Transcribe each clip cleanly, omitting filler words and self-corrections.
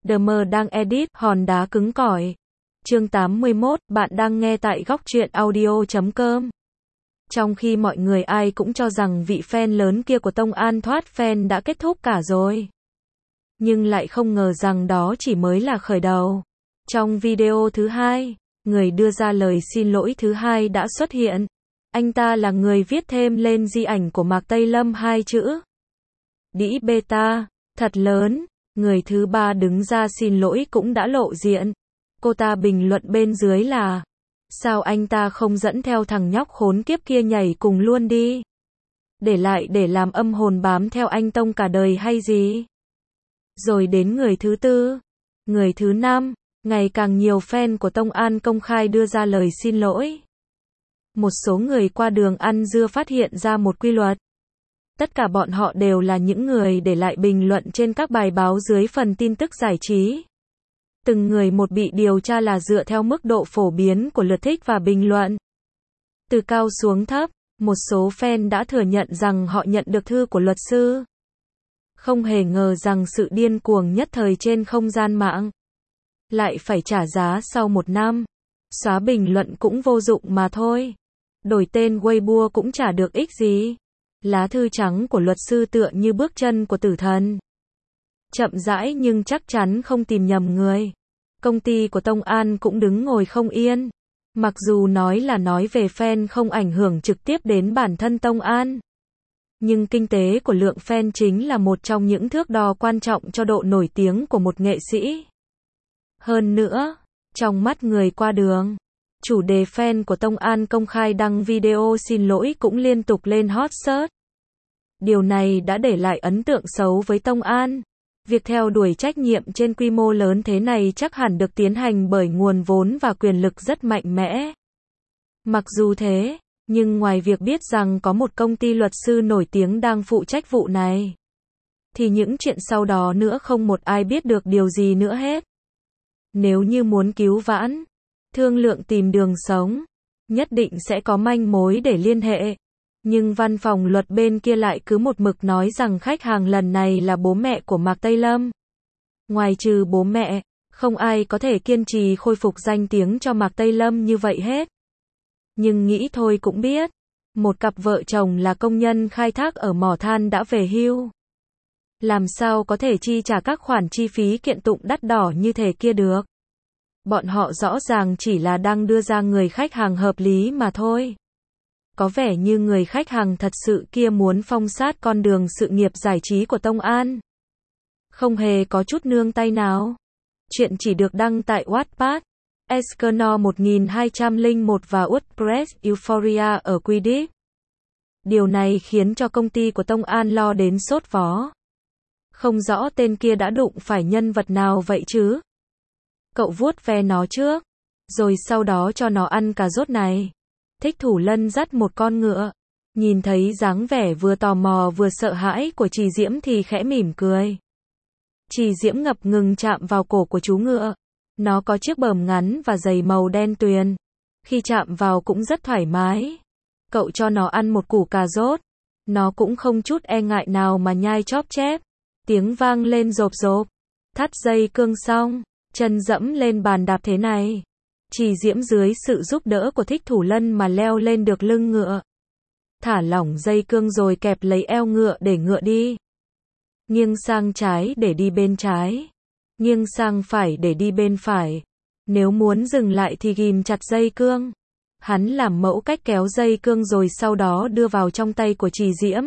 DM đang edit, hòn đá cứng cỏi. Chương 81, bạn đang nghe tại góc truyện audio.com. Trong khi mọi người ai cũng cho rằng vị fan lớn kia của Tông An thoát fan đã kết thúc cả rồi. Nhưng lại không ngờ rằng đó chỉ mới là khởi đầu. Trong video thứ hai, người đưa ra lời xin lỗi thứ hai đã xuất hiện. Anh ta là người viết thêm lên di ảnh của Mạc Tây Lâm hai chữ đĩ beta, thật lớn. Người thứ ba đứng ra xin lỗi cũng đã lộ diện. Cô ta bình luận bên dưới là: sao anh ta không dẫn theo thằng nhóc khốn kiếp kia nhảy cùng luôn đi? Để lại để làm âm hồn bám theo anh Tông cả đời hay gì? Rồi đến người thứ tư, người thứ năm, ngày càng nhiều fan của Tông An công khai đưa ra lời xin lỗi. Một số người qua đường ăn dưa phát hiện ra một quy luật. Tất cả bọn họ đều là những người để lại bình luận trên các bài báo dưới phần tin tức giải trí. Từng người một bị điều tra là dựa theo mức độ phổ biến của lượt thích và bình luận. Từ cao xuống thấp, một số fan đã thừa nhận rằng họ nhận được thư của luật sư. Không hề ngờ rằng sự điên cuồng nhất thời trên không gian mạng lại phải trả giá sau 1 năm. Xóa bình luận cũng vô dụng mà thôi. Đổi tên Weibo cũng chả được ích gì. Lá thư trắng của luật sư tựa như bước chân của tử thần. Chậm rãi nhưng chắc chắn không tìm nhầm người. Công ty của Tông An cũng đứng ngồi không yên. Mặc dù nói là nói về fan không ảnh hưởng trực tiếp đến bản thân Tông An. Nhưng kinh tế của lượng fan chính là một trong những thước đo quan trọng cho độ nổi tiếng của một nghệ sĩ. Hơn nữa, trong mắt người qua đường, chủ đề fan của Tông An công khai đăng video xin lỗi cũng liên tục lên hot search. Điều này đã để lại ấn tượng xấu với Tông An. Việc theo đuổi trách nhiệm trên quy mô lớn thế này chắc hẳn được tiến hành bởi nguồn vốn và quyền lực rất mạnh mẽ. Mặc dù thế, nhưng ngoài việc biết rằng có một công ty luật sư nổi tiếng đang phụ trách vụ này, thì những chuyện sau đó nữa không một ai biết được điều gì nữa hết. Nếu như muốn cứu vãn, thương lượng tìm đường sống, nhất định sẽ có manh mối để liên hệ. Nhưng văn phòng luật bên kia lại cứ một mực nói rằng khách hàng lần này là bố mẹ của Mạc Tây Lâm. Ngoài trừ bố mẹ, không ai có thể kiên trì khôi phục danh tiếng cho Mạc Tây Lâm như vậy hết. Nhưng nghĩ thôi cũng biết, một cặp vợ chồng là công nhân khai thác ở mỏ than đã về hưu. Làm sao có thể chi trả các khoản chi phí kiện tụng đắt đỏ như thế kia được. Bọn họ rõ ràng chỉ là đang đưa ra người khách hàng hợp lý mà thôi. Có vẻ như người khách hàng thật sự kia muốn phong sát con đường sự nghiệp giải trí của Tông An. Không hề có chút nương tay nào. Chuyện chỉ được đăng tại Wattpad, Escanor 1201 và WordPress Euphoria ở Quidditch. Điều này khiến cho công ty của Tông An lo đến sốt vó. Không rõ tên kia đã đụng phải nhân vật nào vậy chứ. Cậu vuốt ve nó trước, rồi sau đó cho nó ăn cà rốt này. Thích Thủ Lân dắt một con ngựa. Nhìn thấy dáng vẻ vừa tò mò vừa sợ hãi của Trì Diễm thì khẽ mỉm cười. Trì Diễm ngập ngừng chạm vào cổ của chú ngựa. Nó có chiếc bờm ngắn và giày màu đen tuyền. Khi chạm vào cũng rất thoải mái. Cậu cho nó ăn một củ cà rốt. Nó cũng không chút e ngại nào mà nhai chóp chép. Tiếng vang lên rộp rộp. Thắt dây cương xong, chân dẫm lên bàn đạp thế này. Trì Diễm dưới sự giúp đỡ của Thích Thủ Lân mà leo lên được lưng ngựa. Thả lỏng dây cương rồi kẹp lấy eo ngựa để ngựa đi. Nghiêng sang trái để đi bên trái. Nghiêng sang phải để đi bên phải. Nếu muốn dừng lại thì ghìm chặt dây cương. Hắn làm mẫu cách kéo dây cương rồi sau đó đưa vào trong tay của Trì Diễm.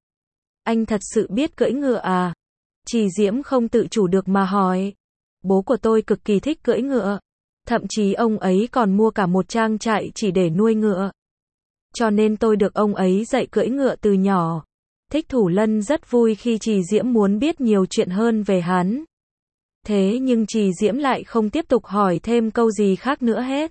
Anh thật sự biết cưỡi ngựa à? Trì Diễm không tự chủ được mà hỏi. Bố của tôi cực kỳ thích cưỡi ngựa. Thậm chí ông ấy còn mua cả một trang trại chỉ để nuôi ngựa. Cho nên tôi được ông ấy dạy cưỡi ngựa từ nhỏ. Thích Thủ Lân rất vui khi Trì Diễm muốn biết nhiều chuyện hơn về hắn. Thế nhưng Trì Diễm lại không tiếp tục hỏi thêm câu gì khác nữa hết.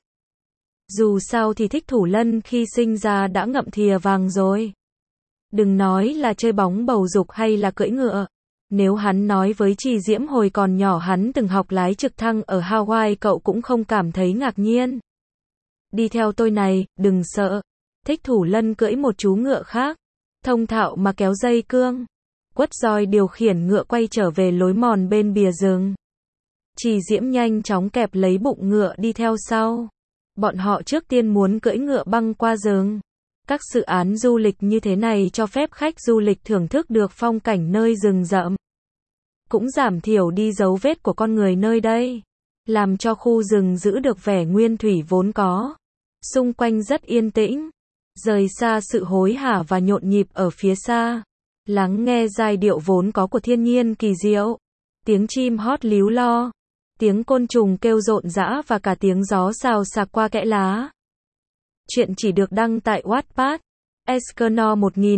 Dù sao thì Thích Thủ Lân khi sinh ra đã ngậm thìa vàng rồi. Đừng nói là chơi bóng bầu dục hay là cưỡi ngựa. Nếu hắn nói với Trì Diễm hồi còn nhỏ hắn từng học lái trực thăng ở Hawaii cậu cũng không cảm thấy ngạc nhiên. Đi theo tôi này, đừng sợ. Thích Thủ Lân cưỡi một chú ngựa khác. Thông thạo mà kéo dây cương. Quất roi điều khiển ngựa quay trở về lối mòn bên bìa rừng. Trì Diễm nhanh chóng kẹp lấy bụng ngựa đi theo sau. Bọn họ trước tiên muốn cưỡi ngựa băng qua rừng. Các dự án du lịch như thế này cho phép khách du lịch thưởng thức được phong cảnh nơi rừng rậm. Cũng giảm thiểu đi dấu vết của con người nơi đây. Làm cho khu rừng giữ được vẻ nguyên thủy vốn có. Xung quanh rất yên tĩnh. Rời xa sự hối hả và nhộn nhịp ở phía xa. Lắng nghe giai điệu vốn có của thiên nhiên kỳ diệu. Tiếng chim hót líu lo. Tiếng côn trùng kêu rộn rã và cả tiếng gió xào xạc qua kẽ lá. Chuyện chỉ được đăng tại Wattpad, Escanor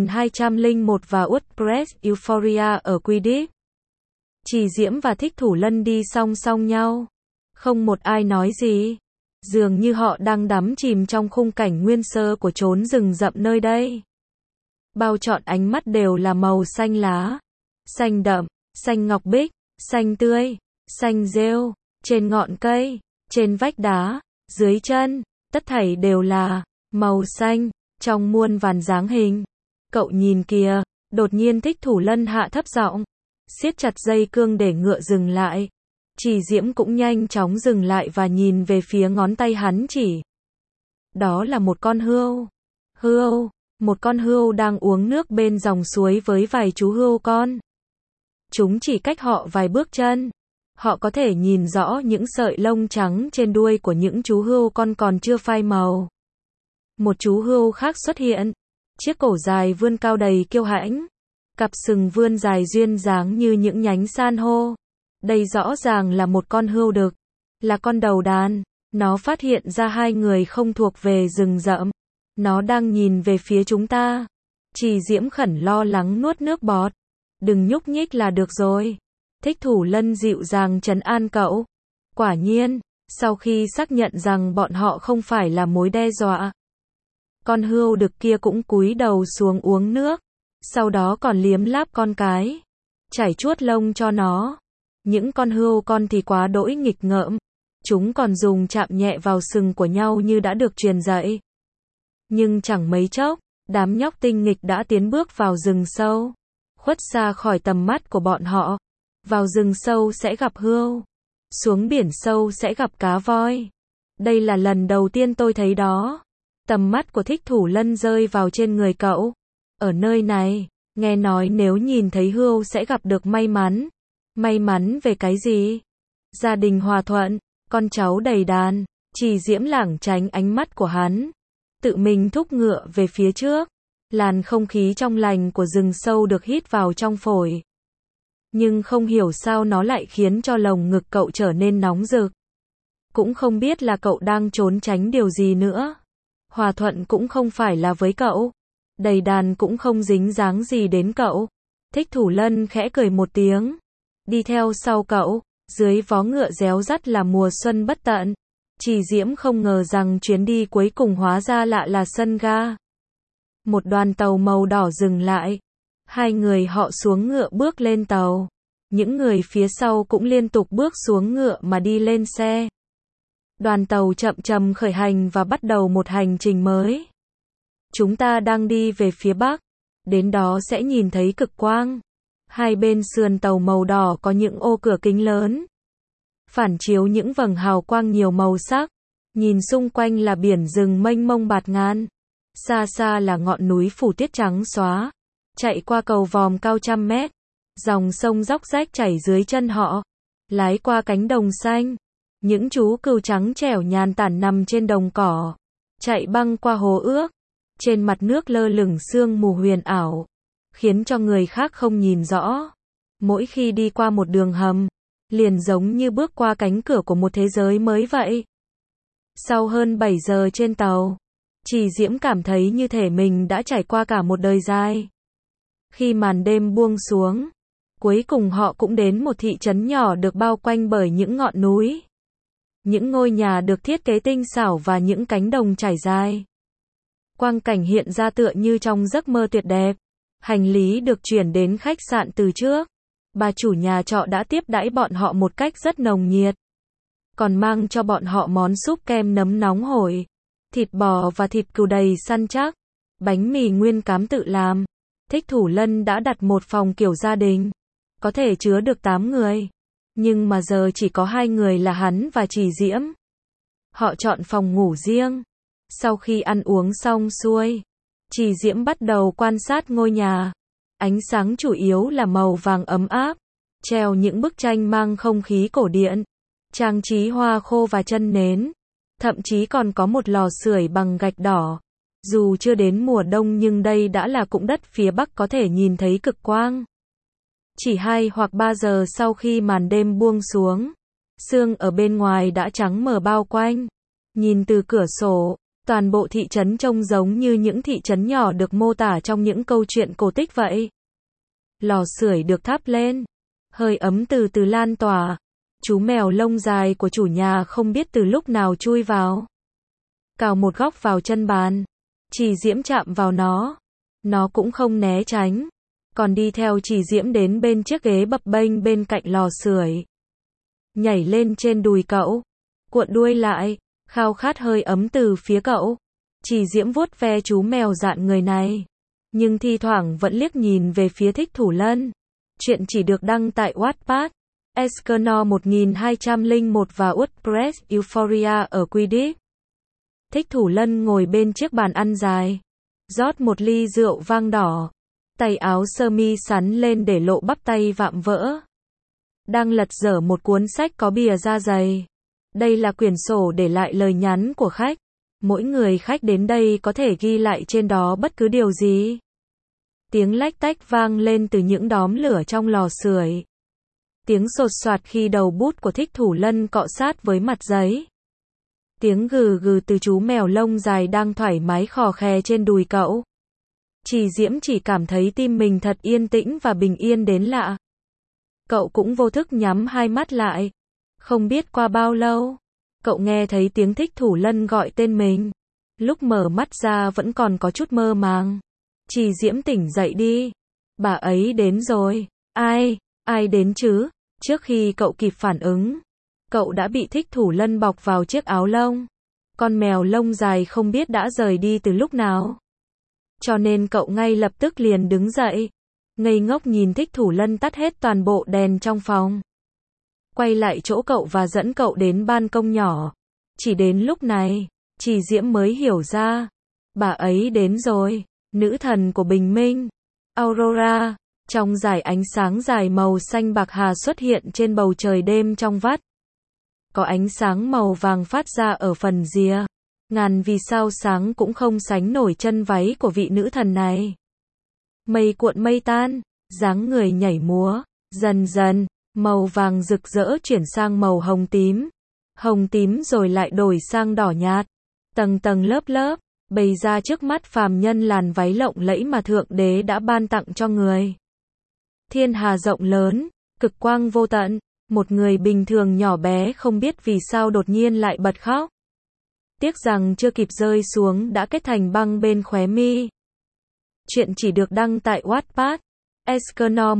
1201 và WordPress Euphoria ở Quidditch. Trì Diễm và Thích Thủ Lân đi song song nhau. Không một ai nói gì. Dường như họ đang đắm chìm trong khung cảnh nguyên sơ của chốn rừng rậm nơi đây. Bao trọn ánh mắt đều là màu xanh lá. Xanh đậm, xanh ngọc bích, xanh tươi, xanh rêu. Trên ngọn cây, trên vách đá, dưới chân, tất thảy đều là màu xanh, trong muôn vàn dáng hình. Cậu nhìn kìa, đột nhiên Thích Thủ Lân hạ thấp giọng, siết chặt dây cương để ngựa dừng lại. Trì Diễm cũng nhanh chóng dừng lại và nhìn về phía ngón tay hắn chỉ. Đó là một con hươu. Hươu, một con hươu đang uống nước bên dòng suối với vài chú hươu con. Chúng chỉ cách họ vài bước chân. Họ có thể nhìn rõ những sợi lông trắng trên đuôi của những chú hươu con còn chưa phai màu. Một chú hươu khác xuất hiện. Chiếc cổ dài vươn cao đầy kiêu hãnh. Cặp sừng vươn dài duyên dáng như những nhánh san hô. Đây rõ ràng là một con hươu đực. Là con đầu đàn. Nó phát hiện ra hai người không thuộc về rừng rậm. Nó đang nhìn về phía chúng ta. Trì Diễm khẩn lo lắng nuốt nước bọt. Đừng nhúc nhích là được rồi. Thích Thủ Lân dịu dàng trấn an cậu. Quả nhiên, sau khi xác nhận rằng bọn họ không phải là mối đe dọa, con hươu đực kia cũng cúi đầu xuống uống nước, sau đó còn liếm láp con cái, chải chuốt lông cho nó. Những con hươu con thì quá đỗi nghịch ngợm, chúng còn dùng chạm nhẹ vào sừng của nhau như đã được truyền dạy. Nhưng chẳng mấy chốc, đám nhóc tinh nghịch đã tiến bước vào rừng sâu, khuất xa khỏi tầm mắt của bọn họ. Vào rừng sâu sẽ gặp hươu, xuống biển sâu sẽ gặp cá voi. Đây là lần đầu tiên tôi thấy đó. Tầm mắt của Thích Thủ Lân rơi vào trên người cậu. Ở nơi này, nghe nói nếu nhìn thấy hươu sẽ gặp được may mắn. May mắn về cái gì? Gia đình hòa thuận, con cháu đầy đàn. Trì Diễm lảng tránh ánh mắt của hắn, tự mình thúc ngựa về phía trước. Làn không khí trong lành của rừng sâu được hít vào trong phổi. Nhưng không hiểu sao nó lại khiến cho lồng ngực cậu trở nên nóng rực. Cũng không biết là cậu đang trốn tránh điều gì nữa. Hòa thuận cũng không phải là với cậu. Đầy đàn cũng không dính dáng gì đến cậu. Thích Thủ Lân khẽ cười một tiếng. Đi theo sau cậu, dưới vó ngựa réo rắt là mùa xuân bất tận. Trì Diễm không ngờ rằng chuyến đi cuối cùng hóa ra lại là sân ga. Một đoàn tàu màu đỏ dừng lại. Hai người họ xuống ngựa bước lên tàu. Những người phía sau cũng liên tục bước xuống ngựa mà đi lên xe. Đoàn tàu chậm chậm khởi hành và bắt đầu một hành trình mới. Chúng ta đang đi về phía bắc. Đến đó sẽ nhìn thấy cực quang. Hai bên sườn tàu màu đỏ có những ô cửa kính lớn, phản chiếu những vầng hào quang nhiều màu sắc. Nhìn xung quanh là biển rừng mênh mông bạt ngàn. Xa xa là ngọn núi phủ tuyết trắng xóa. Chạy qua cầu vòm cao trăm mét. Dòng sông róc rách chảy dưới chân họ. Lái qua cánh đồng xanh. Những chú cừu trắng trẻo nhàn tản nằm trên đồng cỏ. Chạy băng qua hồ ước. Trên mặt nước lơ lửng sương mù huyền ảo, khiến cho người khác không nhìn rõ. Mỗi khi đi qua một đường hầm, liền giống như bước qua cánh cửa của một thế giới mới vậy. Sau hơn 7 giờ trên tàu, Trì Diễm cảm thấy như thể mình đã trải qua cả một đời dài. Khi màn đêm buông xuống, cuối cùng họ cũng đến một thị trấn nhỏ được bao quanh bởi những ngọn núi. Những ngôi nhà được thiết kế tinh xảo và những cánh đồng trải dài. Quang cảnh hiện ra tựa như trong giấc mơ tuyệt đẹp. Hành lý được chuyển đến khách sạn từ trước. Bà chủ nhà trọ đã tiếp đãi bọn họ một cách rất nồng nhiệt. Còn mang cho bọn họ món súp kem nấm nóng hổi, thịt bò và thịt cừu đầy săn chắc, bánh mì nguyên cám tự làm. Thích Thủ Lân đã đặt một phòng kiểu gia đình, có thể chứa được 8 người. Nhưng mà giờ chỉ có hai người là hắn và Trì Diễm. Họ chọn phòng ngủ riêng. Sau khi ăn uống xong xuôi, Trì Diễm bắt đầu quan sát ngôi nhà. Ánh sáng chủ yếu là màu vàng ấm áp, treo những bức tranh mang không khí cổ điển, trang trí hoa khô và chân nến. Thậm chí còn có một lò sưởi bằng gạch đỏ. Dù chưa đến mùa đông nhưng đây đã là cũng đất phía Bắc có thể nhìn thấy cực quang. Chỉ 2 hoặc 3 giờ sau khi màn đêm buông xuống, sương ở bên ngoài đã trắng mờ bao quanh. Nhìn từ cửa sổ, toàn bộ thị trấn trông giống như những thị trấn nhỏ được mô tả trong những câu chuyện cổ tích vậy. Lò sưởi được thắp lên, hơi ấm từ từ lan tỏa. Chú mèo lông dài của chủ nhà không biết từ lúc nào chui vào, cào một góc vào chân bàn. Trì Diễm chạm vào nó cũng không né tránh, còn đi theo Trì Diễm đến bên chiếc ghế bập bênh bên cạnh lò sưởi, nhảy lên trên đùi cậu, cuộn đuôi lại, khao khát hơi ấm từ phía cậu. Trì Diễm vuốt ve chú mèo dạn người này, nhưng thi thoảng vẫn liếc nhìn về phía Thích Thủ Lân. Chuyện chỉ được đăng tại Wattpad, Escanor 1201 và WordPress Euphoria ở Quidditch. Thích Thủ Lân ngồi bên chiếc bàn ăn dài, rót một ly rượu vang đỏ, tay áo sơ mi sắn lên để lộ bắp tay vạm vỡ. Đang lật dở một cuốn sách có bìa da dày. Đây là quyển sổ để lại lời nhắn của khách. Mỗi người khách đến đây có thể ghi lại trên đó bất cứ điều gì. Tiếng lách tách vang lên từ những đóm lửa trong lò sưởi. Tiếng sột soạt khi đầu bút của Thích Thủ Lân cọ sát với mặt giấy. Tiếng gừ gừ từ chú mèo lông dài đang thoải mái khò khè trên đùi cậu. Trì Diễm chỉ cảm thấy tim mình thật yên tĩnh và bình yên đến lạ. Cậu cũng vô thức nhắm hai mắt lại. Không biết qua bao lâu, cậu nghe thấy tiếng Thích Thủ Lân gọi tên mình. Lúc mở mắt ra vẫn còn có chút mơ màng. Trì Diễm tỉnh dậy đi. Bà ấy đến rồi. Ai đến chứ? Trước khi cậu kịp phản ứng, cậu đã bị Thích Thủ Lân bọc vào chiếc áo lông. Con mèo lông dài không biết đã rời đi từ lúc nào. Cho nên cậu ngay lập tức liền đứng dậy, ngây ngốc nhìn Thích Thủ Lân tắt hết toàn bộ đèn trong phòng. Quay lại chỗ cậu và dẫn cậu đến ban công nhỏ. Chỉ đến lúc này, Trì Diễm mới hiểu ra. Bà ấy đến rồi, nữ thần của bình minh. Aurora, trong dải ánh sáng dài màu xanh bạc hà xuất hiện trên bầu trời đêm trong vắt. Có ánh sáng màu vàng phát ra ở phần rìa. Ngàn vì sao sáng cũng không sánh nổi chân váy của vị nữ thần này. Mây cuộn mây tan, dáng người nhảy múa, dần dần, màu vàng rực rỡ chuyển sang màu hồng tím rồi lại đổi sang đỏ nhạt, tầng tầng lớp lớp, bày ra trước mắt phàm nhân làn váy lộng lẫy mà Thượng Đế đã ban tặng cho người. Thiên hà rộng lớn, cực quang vô tận, một người bình thường nhỏ bé không biết vì sao đột nhiên lại bật khóc. Tiếc rằng chưa kịp rơi xuống đã kết thành băng bên khóe mi. Chuyện chỉ được đăng tại Wattpad, Escanor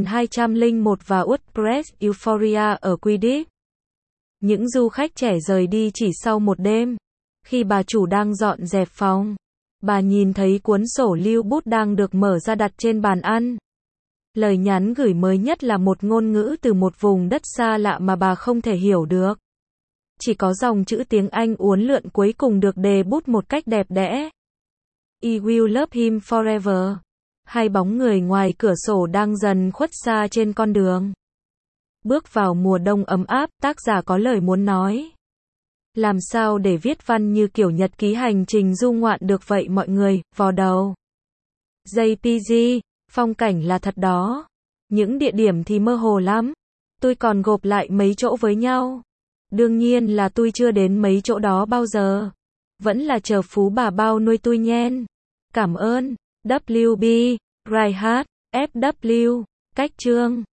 1201 và WordPress Euphoria ở Quidditch. Những du khách trẻ rời đi chỉ sau một đêm. Khi bà chủ đang dọn dẹp phòng, bà nhìn thấy cuốn sổ lưu bút đang được mở ra đặt trên bàn ăn. Lời nhắn gửi mới nhất là một ngôn ngữ từ một vùng đất xa lạ mà bà không thể hiểu được. Chỉ có dòng chữ tiếng Anh uốn lượn cuối cùng được đề bút một cách đẹp đẽ. I will love him forever. Hai bóng người ngoài cửa sổ đang dần khuất xa trên con đường. Bước vào mùa đông ấm áp, tác giả có lời muốn nói. Làm sao để viết văn như kiểu nhật ký hành trình du ngoạn được vậy mọi người, vò đầu. JPG, phong cảnh là thật đó. Những địa điểm thì mơ hồ lắm. Tôi còn gộp lại mấy chỗ với nhau. Đương nhiên là tôi chưa đến mấy chỗ đó bao giờ. Vẫn là chờ phú bà bao nuôi tôi nhen. Cảm ơn. WB, Reinhardt, FW, Cách Chương.